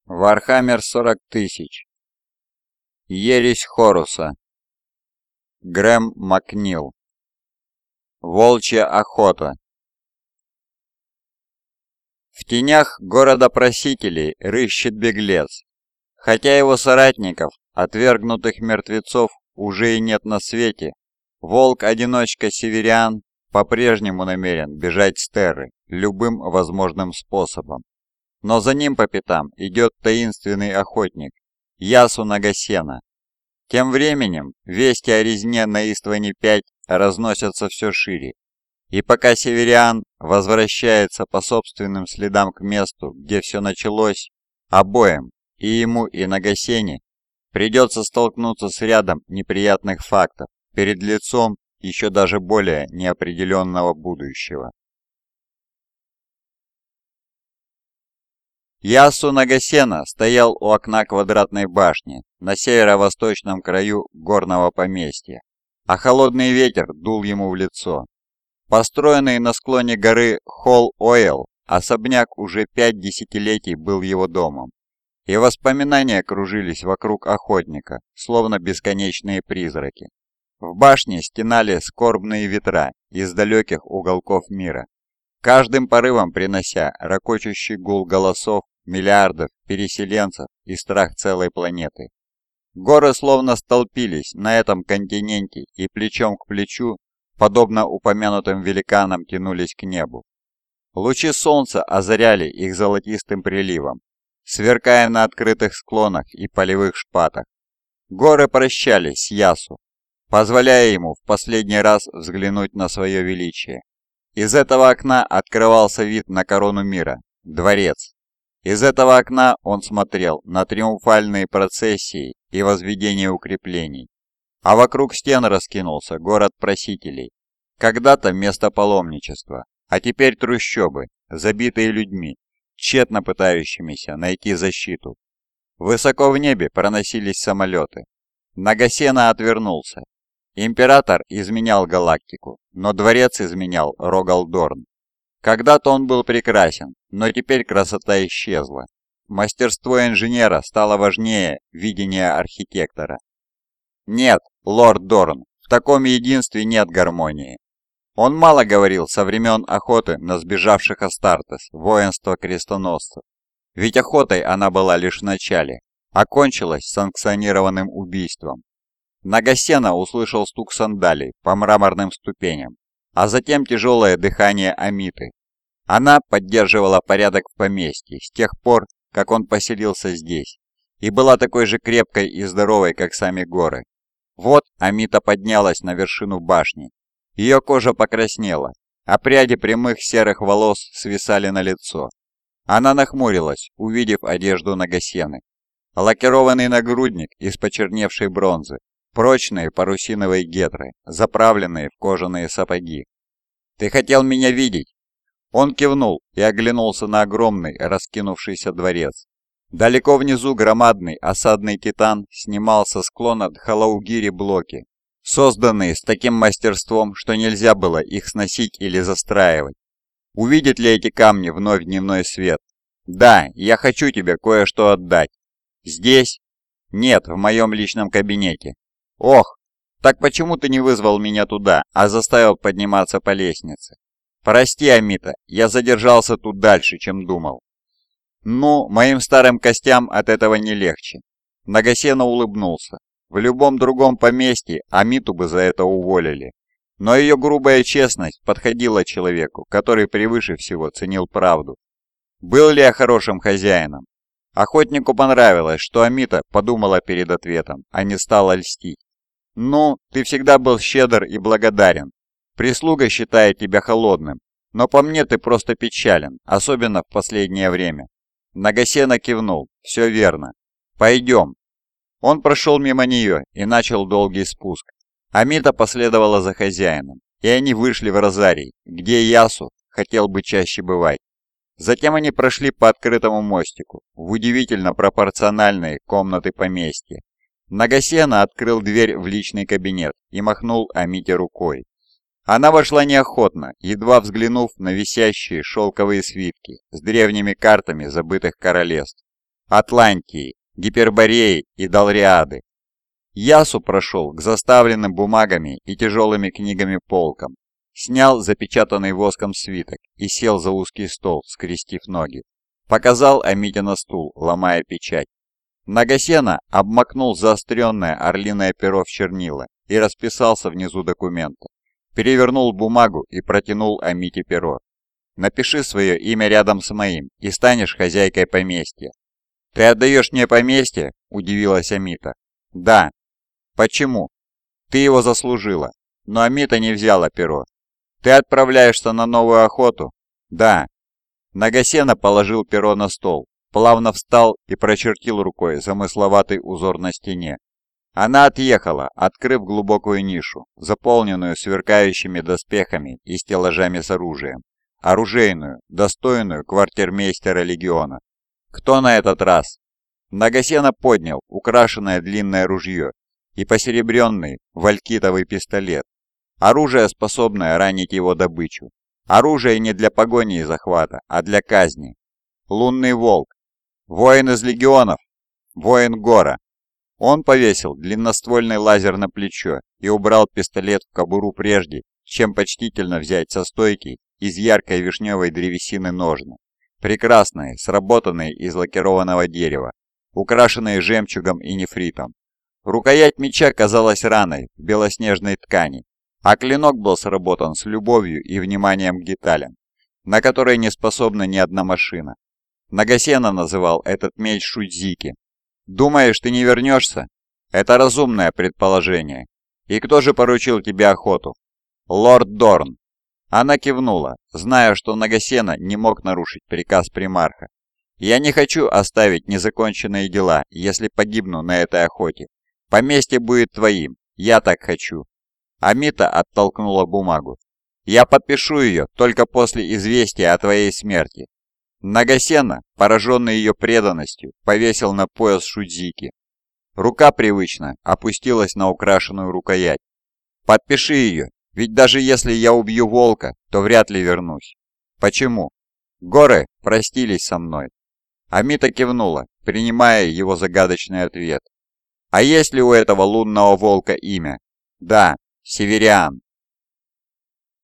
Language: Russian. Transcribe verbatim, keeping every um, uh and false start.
Вархаммер сорок тысяч. Ересь Хоруса. Грэм Макнил. Волчья охота. В тенях города просителей рыщет беглец. Хотя его соратников, отвергнутых мертвецов, уже и нет на свете, волк-одиночка Севериан по-прежнему намерен бежать с Терры любым возможным способом. Но за ним по пятам идет таинственный охотник Ясу Нагасена. Тем временем вести о резне на Истване пять разносятся все шире, и пока Севериан возвращается по собственным следам к месту, где все началось, обоим, и ему, и Нагасене, придется столкнуться с рядом неприятных фактов перед лицом еще даже более неопределенного будущего. Ясу Нагасена стоял у окна квадратной башни на северо-восточном краю горного поместья, а холодный ветер дул ему в лицо. Построенный на склоне горы Холл-Ойл, особняк уже пять десятилетий был его домом, и воспоминания кружились вокруг охотника, словно бесконечные призраки. В башне стенали скорбные ветра из далеких уголков мира, каждым порывом принося ракочущий гул голосов миллиардов переселенцев и страх целой планеты. Горы словно столпились на этом континенте и плечом к плечу, подобно упомянутым великанам, тянулись к небу. Лучи солнца озаряли их золотистым приливом, сверкая на открытых склонах и полевых шпатах. Горы прощались с Ясу, позволяя ему в последний раз взглянуть на свое величие. Из этого окна открывался вид на корону мира, дворец. Из этого окна он смотрел на триумфальные процессии и возведение укреплений. А вокруг стен раскинулся город просителей. Когда-то место паломничества, а теперь трущобы, забитые людьми, тщетно пытающимися найти защиту. Высоко в небе проносились самолеты. Нагасена отвернулся. Император изменял галактику, но дворец изменял Рогалдорн. Когда-то он был прекрасен, но теперь красота исчезла. Мастерство инженера стало важнее видения архитектора. Нет, лорд Дорн, в таком единстве нет гармонии. Он мало говорил со времен охоты на сбежавших Астартес, воинства крестоносцев. Ведь охотой она была лишь в начале, а кончилась санкционированным убийством. Нагасена услышал стук сандалий по мраморным ступеням, а затем тяжелое дыхание Амиты. Она поддерживала порядок в поместье с тех пор, как он поселился здесь, и была такой же крепкой и здоровой, как сами горы. Вот Амита поднялась на вершину башни. Ее кожа покраснела, а пряди прямых серых волос свисали на лицо. Она нахмурилась, увидев одежду Нагасены. Лакированный нагрудник из почерневшей бронзы, прочные парусиновые гетры, заправленные в кожаные сапоги. «Ты хотел меня видеть?» Он кивнул и оглянулся на огромный раскинувшийся дворец. Далеко внизу громадный осадный титан снимал со склона Дхалаугири блоки, созданные с таким мастерством, что нельзя было их сносить или застраивать. Увидят ли эти камни вновь дневной свет? Да, я хочу тебе кое-что отдать. Здесь? Нет, в моем личном кабинете. Ох, так почему ты не вызвал меня туда, а заставил подниматься по лестнице? Прости, Амита, я задержался тут дальше, чем думал. Ну, моим старым костям от этого не легче. Нагасена улыбнулся. В любом другом поместье Амиту бы за это уволили. Но ее грубая честность подходила человеку, который превыше всего ценил правду. Был ли я хорошим хозяином? Охотнику понравилось, что Амита подумала перед ответом, а не стала льстить. «Ну, ты всегда был щедр и благодарен. Прислуга считает тебя холодным, но по мне ты просто печален, особенно в последнее время». Нагасена кивнул. «Все верно. Пойдем». Он прошел мимо нее и начал долгий спуск. Амита последовала за хозяином, и они вышли в Розарий, где Ясу хотел бы чаще бывать. Затем они прошли по открытому мостику в удивительно пропорциональные комнаты поместья. Нагасена открыл дверь в личный кабинет и махнул Амите рукой. Она вошла неохотно, едва взглянув на висящие шелковые свитки с древними картами забытых королевств. Атлантии, Гипербореи и Далриады. Ясу прошел к заставленным бумагами и тяжелыми книгами полкам, снял запечатанный воском свиток и сел за узкий стол, скрестив ноги. Показал Амите на стул, ломая печать. Нагасена обмакнул заостренное орлиное перо в чернила и расписался внизу документа. Перевернул бумагу и протянул Амите перо. «Напиши свое имя рядом с моим, и станешь хозяйкой поместья». «Ты отдаешь мне поместье?» – удивилась Амита. «Да». «Почему?» «Ты его заслужила». Но Амита не взяла перо. «Ты отправляешься на новую охоту?» «Да». Нагасена положил перо на стол, плавно встал и прочертил рукой замысловатый узор на стене. Она отъехала, открыв глубокую нишу, заполненную сверкающими доспехами и стеллажами с оружием. Оружейную, достойную квартирмейстера легиона. «Кто на этот раз?» Нагасена поднял украшенное длинное ружье и посеребренный валькитовый пистолет. Оружие, способное ранить его добычу. Оружие не для погони и захвата, а для казни. Лунный волк. Воин из легионов. Воин Гора. Он повесил длинноствольный лазер на плечо и убрал пистолет в кобуру прежде, чем почтительно взять со стойки из яркой вишневой древесины ножны. Прекрасные, сработанные из лакированного дерева, украшенные жемчугом и нефритом. Рукоять меча казалась раной в белоснежной ткани, а клинок был сработан с любовью и вниманием к деталям, на которые не способна ни одна машина. Нагасена называл этот меч Шудзики. «Думаешь, ты не вернешься?» «Это разумное предположение. И кто же поручил тебе охоту?» «Лорд Дорн». Она кивнула, зная, что Нагасена не мог нарушить приказ примарха. «Я не хочу оставить незаконченные дела, если погибну на этой охоте. Поместье будет твоим, я так хочу». Амита оттолкнула бумагу. «Я подпишу ее только после известия о твоей смерти». Нагасена, пораженный ее преданностью, повесил на пояс Шудзики. Рука привычно опустилась на украшенную рукоять. «Подпиши ее, ведь даже если я убью волка, то вряд ли вернусь». «Почему?» «Горы простились со мной». Амита кивнула, принимая его загадочный ответ. «А есть ли у этого лунного волка имя?» «Да, Севериан».